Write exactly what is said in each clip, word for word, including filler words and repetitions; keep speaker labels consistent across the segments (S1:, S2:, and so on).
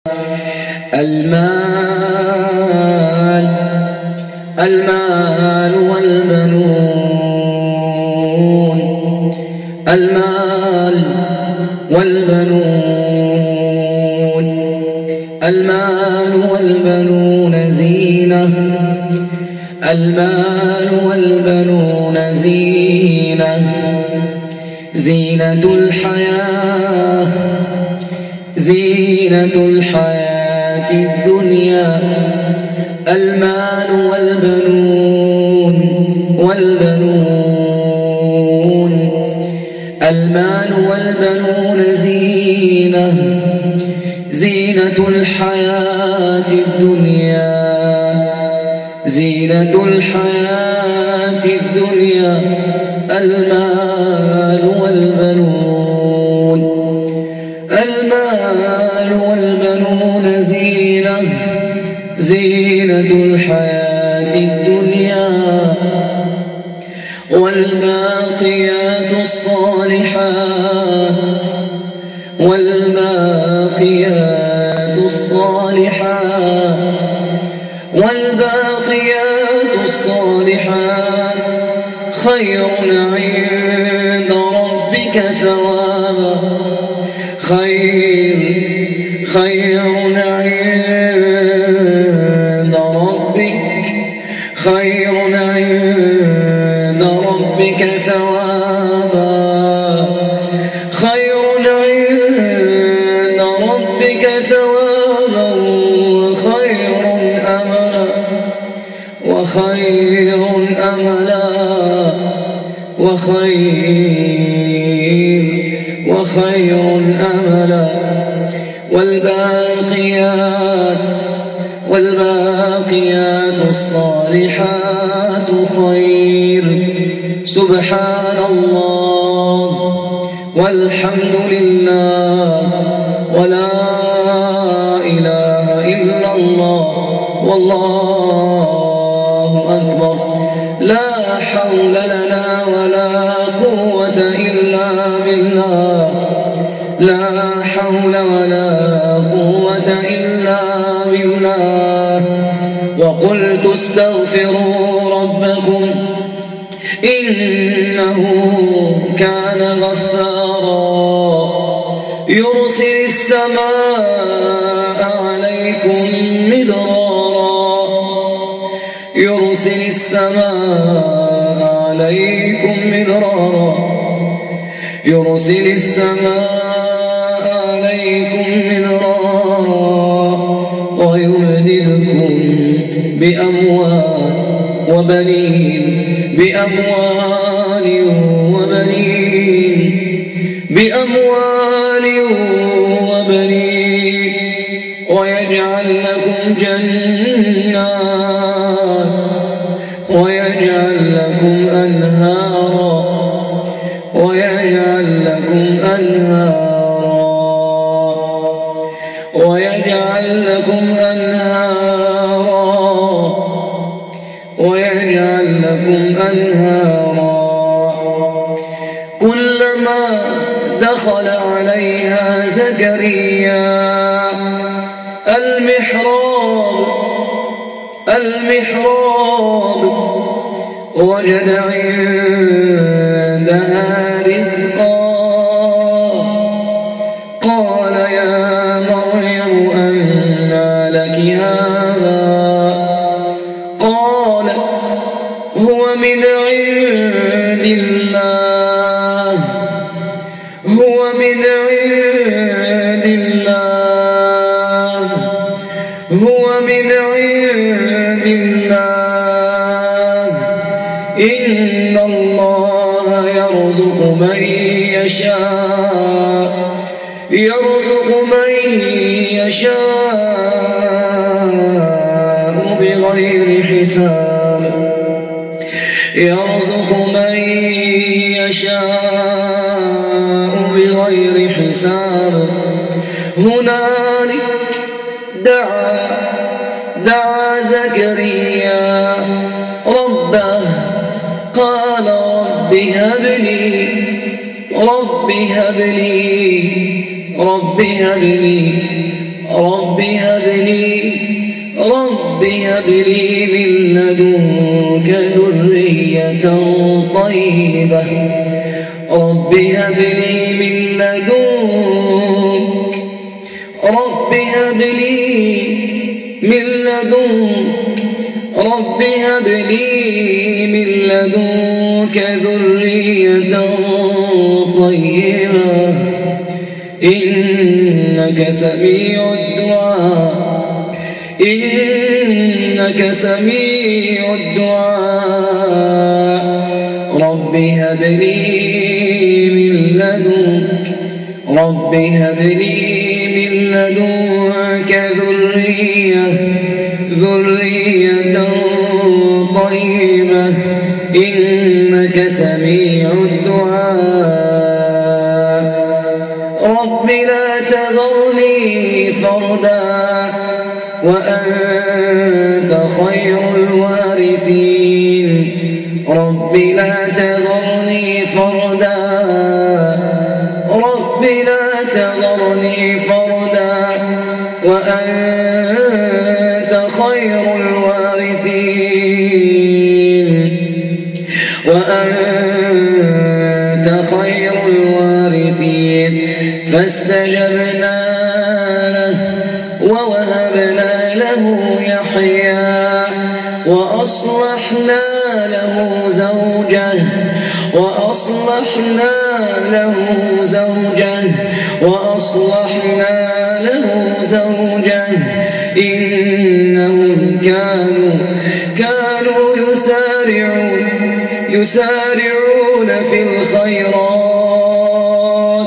S1: المال المال والبنون المال والبنون المال والبنون زينة المال والبنون زينة زينة الحياة زينة الحياة الدنيا المال والبنون والبنون المال والبنون زينة زينة الحياة الدنيا زينة الحياة الدنيا المال والبنون المال والبنون زينة زينة الحياة الدنيا والباقيات الصالحات والباقيات الصالحات والباقيات الصالحات خير عند ربك ثوابا خير خير عند ربك خير عند ربك ثوابا خير عند ربك ثوابا وخير أملا وخير أملا وخير وخير أملا والباقيات والباقيات الصالحات خير سبحان الله والحمد لله ولا إله إلا الله والله أكبر لا حول لنا ولا قوة إلا بالله لا حول ولا قوة إلا بالله وقلت استغفروا ربكم إنه كان غفارا يرسل السماء عليكم مدرارا يرسل السماء عليكم مدرارا يرسل السماء عليكم مدرارا ويمددكم بأموال وبنين بأموال وبنين بأموال وبنين ويجعل لكم جنات ويجعل لكم أنهارا ويجعل لكم أنهارا ويجعل لكم أنهارا ويجعل لكم أنهارا كلما دخل عليها زكريا المحراب المحراب وجد عندها رزقا قال يا مريم أنى لك هذا قالت هو من عند الله هو من عند الله هو من عند الله إن الله يرزق من يشاء يرزق من يشاء بغير حساب يرزق من يشاء بغير حساب هنالك دعا دعا زكريا ربه قال رب هب لي رب هب لي رب هب لي رب هب لي رب هب لي من لدنك ذرية طيبة رب هب لي من لدنك رب هب لي من لدنك رب هب لي من لدنك ذرية طيبة إنك سميع الدعاء إنك سميع الدعاء رب هب لي من لدنك رب هب لي من لدنك ذرية ذرية طيبة إنك سميع الدعاء رب لا تذرني فردا وأنت خير الوارثين رب لا تذرني فردا رب لا تذرني فردا وأنت خير الوارثين وأنت خير الوارثين فاستجبنا له ووهبنا له يحيى وأصلحنا له زوجه وأصلحنا له زوجه وأصلحنا له زوجه إنهم كانوا كانوا يسارعون يسارعون في الخيرات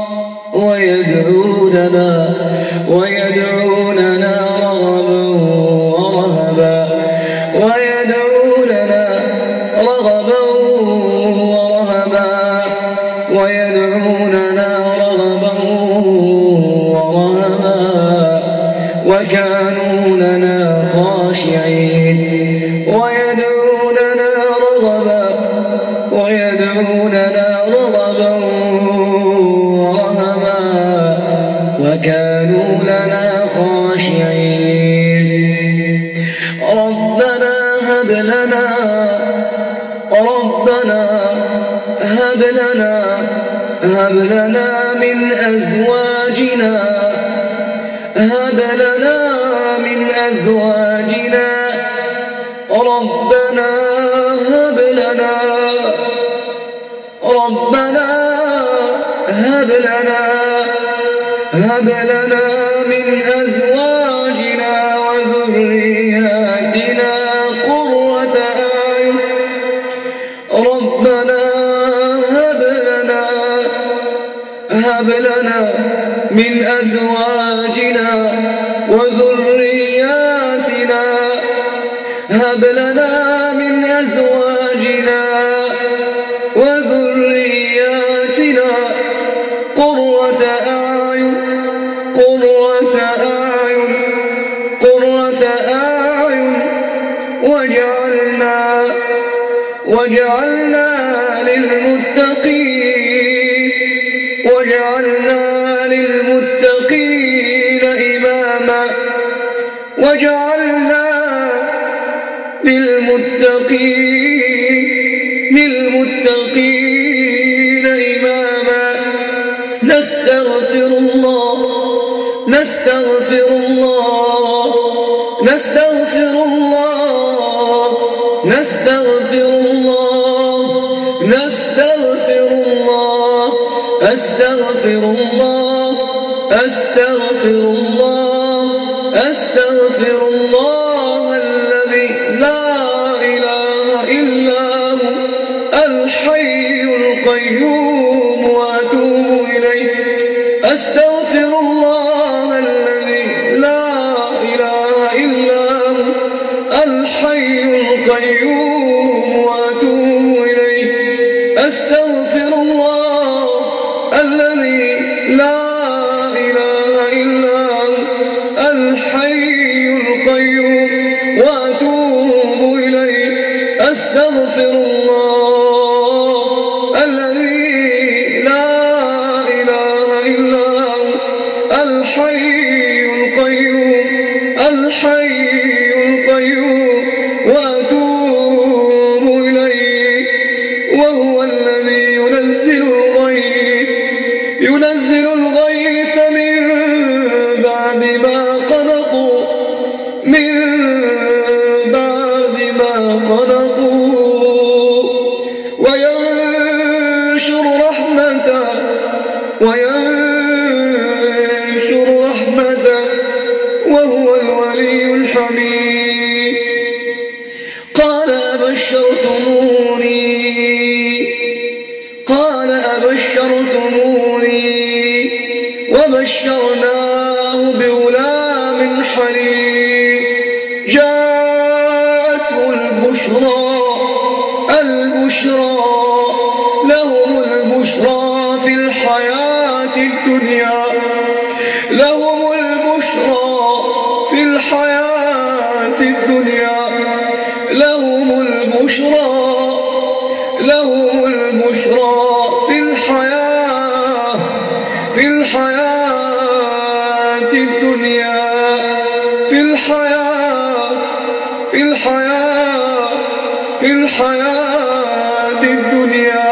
S1: ويدعوننا ويدعوننا رغبا ورهبا ويدعوننا رغبا ورهبا ويدعوننا رغبا ورهبا وكانوا لنا خاشعين ويدعوننا رغبا ويدعوننا رغبا ورهبا وكانوا لنا خاشعين ربنا هب لنا ربنا هب لنا هب لنا من أزواجنا هب لنا من أزواجنا ربنا هب لنا ربنا هب لنا هب لنا من أزواجنا وذرياتنا قرة أعين ربنا هب لنا هب لنا من أزواجنا وذرياتنا هب لنا من أزواجنا وذرياتنا قرة أعين قرة أعين قرة أعين واجعلنا واجعلنا للمتقين واجعلنا للمتقين إماما واجعلنا للمتقين للمتقين إماما نستغفر الله نستغفر الله نستغفر الله نستغفر الله نستغفر الله أستغفر الله أستغفر الله أستغفر الله الذي لا إله إلا هو الحي القيوم وأتوب إليه أستغفر الله الذي لا إله إلا هو الحي القيوم وأتوب إليه أستغفر الله الذي لا إله إلا هو الحي الحي القيوم وأتوب إليه. وهو الذي ينزل الغيث ينزل الغيث من بعد ما قنطوا من بعد ما قنطوا وينشر رحمته وينشر رحمته وهو الولي الحميد. قال أبشرتموني قال أبشرتموني وبشرناه بغلام حليم. جاءته البشرى البشرى لهم البشرى في الحياة الدنيا لهم البشرى في الحياة الدنيا لهم البشرى لهم البشرى في الحياة في الحياة الدنيا في الحياة في الحياة في الحياة الدنيا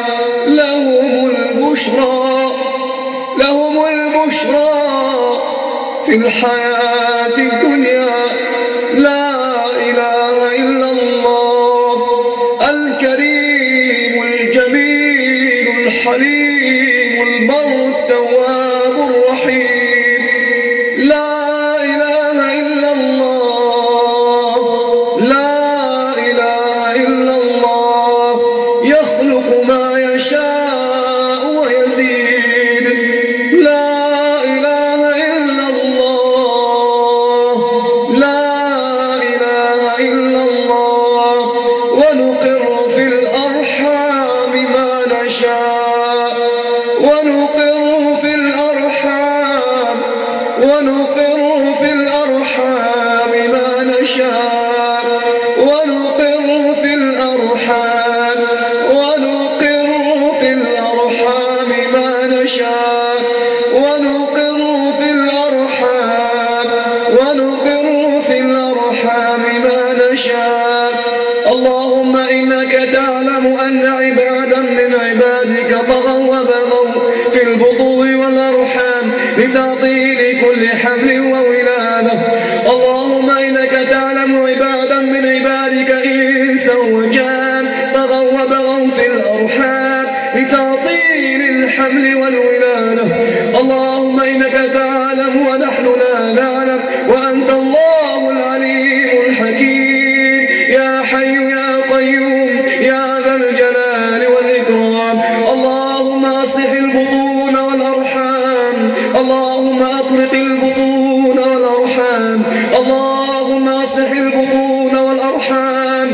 S1: لهم البشرى لهم البشرى في الحياة الدنيا. لا إله إلا الله الكريم الجميل الحليم البر التواب الرحيم. لا إله إلا الله لا إله إلا الله يخلق ما يشاء ويزيد. لا إله إلا الله لا إله إلا الله ونقر في الأرحام ما نشاء ونقر في الأرحام ونقر في الأرحام ما نشاء ونقر في الأرحام ونقر في الأرحام ما نشاء ونقر في الأرحام ونقر في الأرحام ما نشاء. اللهم إنك تعلم أن عبادا من عبادك طغوا وبغوا في البطون والأرحام لتعطيل كل حمل وولادة. اللهم إنك تعلم عبادا من عبادك إنسا وجان طغوا وبغوا في الأرحام لتعطيل الحمل والولادة. اللهم إنك تعلم ونحن لا نعلم وأنت الله العليم الحكيم. يا حي يا قيوم يا ذا الجلال والإكرام. اللهم أصلح البطون والأرحام. اللهم أطلق البطون والأرحام. اللهم أصلح البطون والأرحام.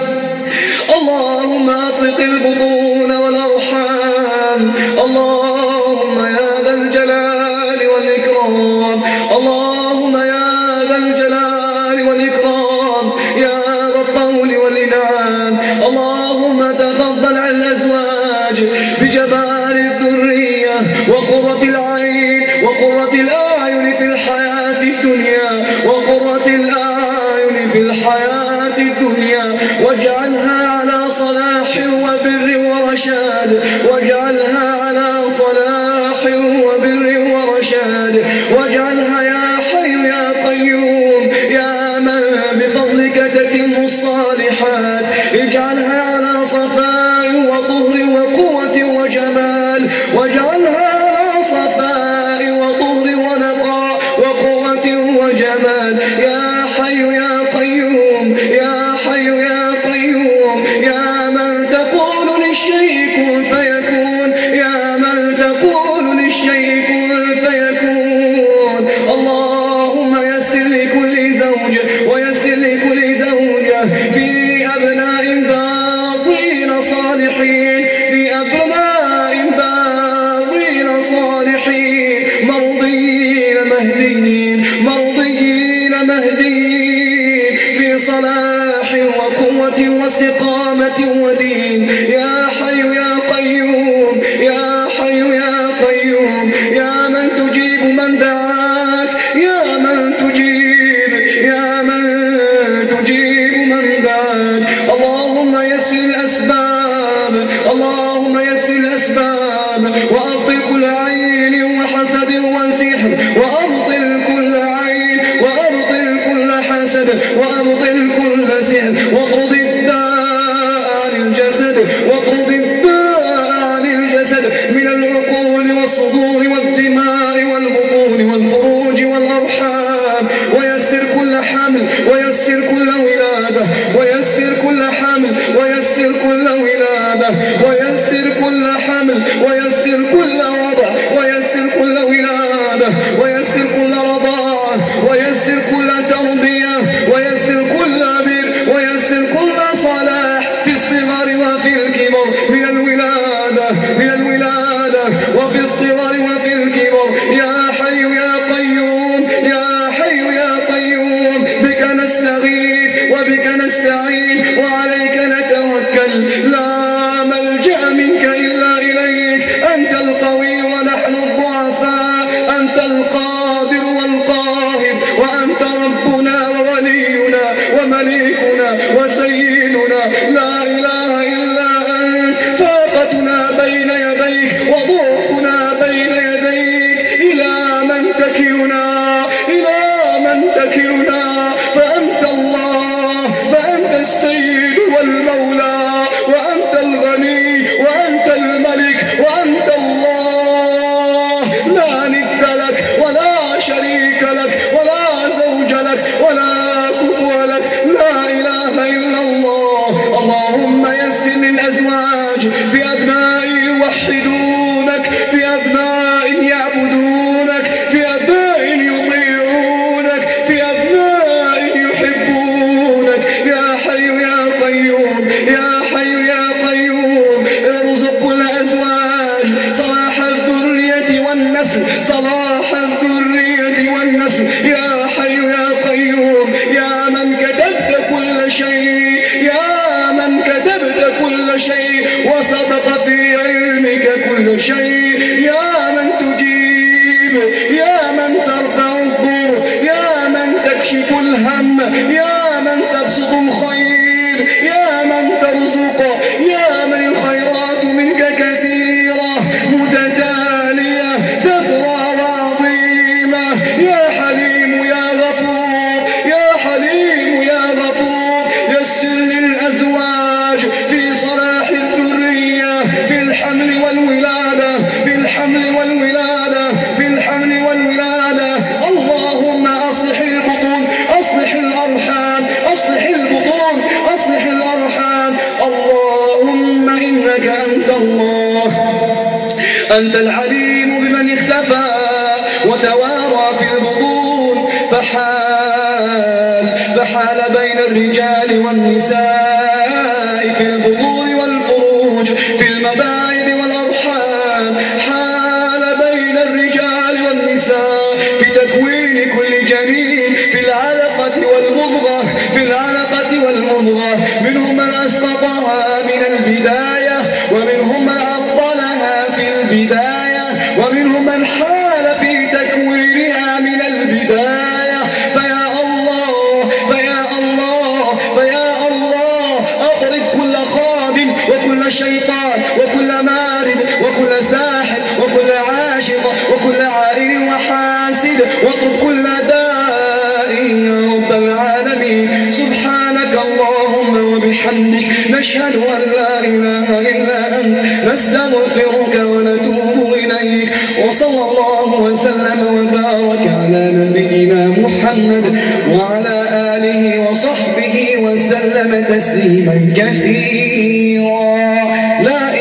S1: اللهم أطلق البطون والأرحام. اللهم يا ذا الجلال والإكرام. اللهم يا ذا الجلال والإكرام يا ذا الطول والإنعام. اللهم تفضل على الأزواج بجمال الذرية وقرة العين وقرة الأعين في الحياة الدنيا وقرة الأعين في الحياة الدنيا واجعلها على صلاح وبر ورشاد واجعلها على صلاح وبر ورشاد واجعلها يا حي يا قيوم يا من بفضلك تتم الصالحات. اجعلها على صفاء وطهر وقوة وجمال واجعلها على صفاء وطهر ونقاء وقوة وجمال. يا حي يا قيوم يا حي يا قيوم يا من تقول للشيء كن فيكون يا من تقول للشيء كن فيكون. اللهم يسر لكل زوج ويسر لكل زوجة في أبناء باقين صالحين في أبناء باقين صالحين مرضين مهديين مرضيين مهديين في صلاح وقوة واستقامة ودين. يا حي يا قيوم يا حي يا قيوم يا من تجيب من دعاك يا من تجيب حمل ويسر كل حمل ويسر كل ولادة ويسر كل حمل ويسر كل ولادة ويسر كل حمل ويسر كل وضع ويسر كل ولادة ويسر كل رضاعة ويسر كل تربية ويسر كل بر ويسر كل صلاح في الصغر وفي الكبر من الولادة من الولادة وفي الصغر وفي الكبر يا حي يا قيوم يا حي يا قيوم بك نستغيث وبك نستعين وعليك نتوكل لا ملجأ منك إلا إليك أنت القوي ونحن الضعفاء أنت القادر والقاهر وأنت ربنا وولينا ومليكنا وسيدنا لا إله إلا أنت فاقتنا بين يديك وضعفنا بين يديك إلى من تكلنا إلى من تكلنا فأنت الله فأنت السيد والمولى وأنت الغني وأنت الملك وأنت الله لا ند لك ولا شريك لك ولا زوج لك ولا كفو لك لا إله إلا الله اللهم يسر للأزواج في أبناء يوحدونك في أبناء يعبدونك في أبناء يطيعونك في أبناء يحبونك يا حي يا قيوم يا حي يا قيوم ارزق كل أزواج صلاح الذرية والنسل صلاح الذرية والنسل يا حي يا قيوم يا من كتبت كل شيء يا من كتبت كل شيء وصدق في علمك كل شيء يا من تجيب يا من ترفع الضر يا من تكشف الهم يا من تبسط الخير يا من ترزق يا من الخيرات منك كثيرة متتالية تترى وعظيمة يا حليم يا غفور يا حليم يا غفور يسر للأزواج في صلاح الذرية في الحمل والولادة في الحمل والولادة في الحمل والولادة اللهم أصلح البطون أصلح الأرحام أصلح البطون أصلح الأرحام اللهم إنك أنت الله أنت العليم بمن اختفى وتوارى في البطون فحال فحال بين الرجال والنساء في البطون والفروج في المباعد والأرحام حال بين الرجال والنساء في تكوين كل جنين في العلقة والمضغة في العلقة والمضغة منهم من أسقطها من البداية ومنهم من عطلها في البداية ومنهم من حال في تكوينها من البداية فيا الله فيا الله فيا الله أطرد كل خادم وكل شيطان وكل مارد وكل ساحر وكل عاشق وكل عائل وحاسد واطرد كل داء يا رب العالمين سبحانك اللهم وبحمدك نشهد أن لا إله إلا أنت نستغفرك ونتوب إليك وصلى الله وسلم وبارك على نبينا محمد وعلى آله وصحبه وسلم تسليما كثيرا لا